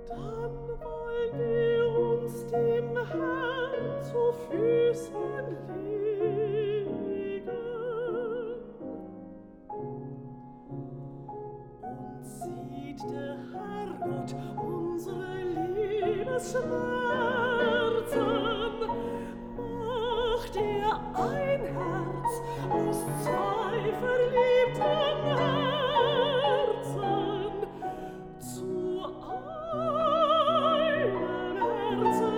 Dann wollen wir uns dem Herrn zu Füßen legen und sieht der Herrgott unsere Liebesschmerzen, macht er ein Herz aus zwei verliebten Herzen zu einem Herzen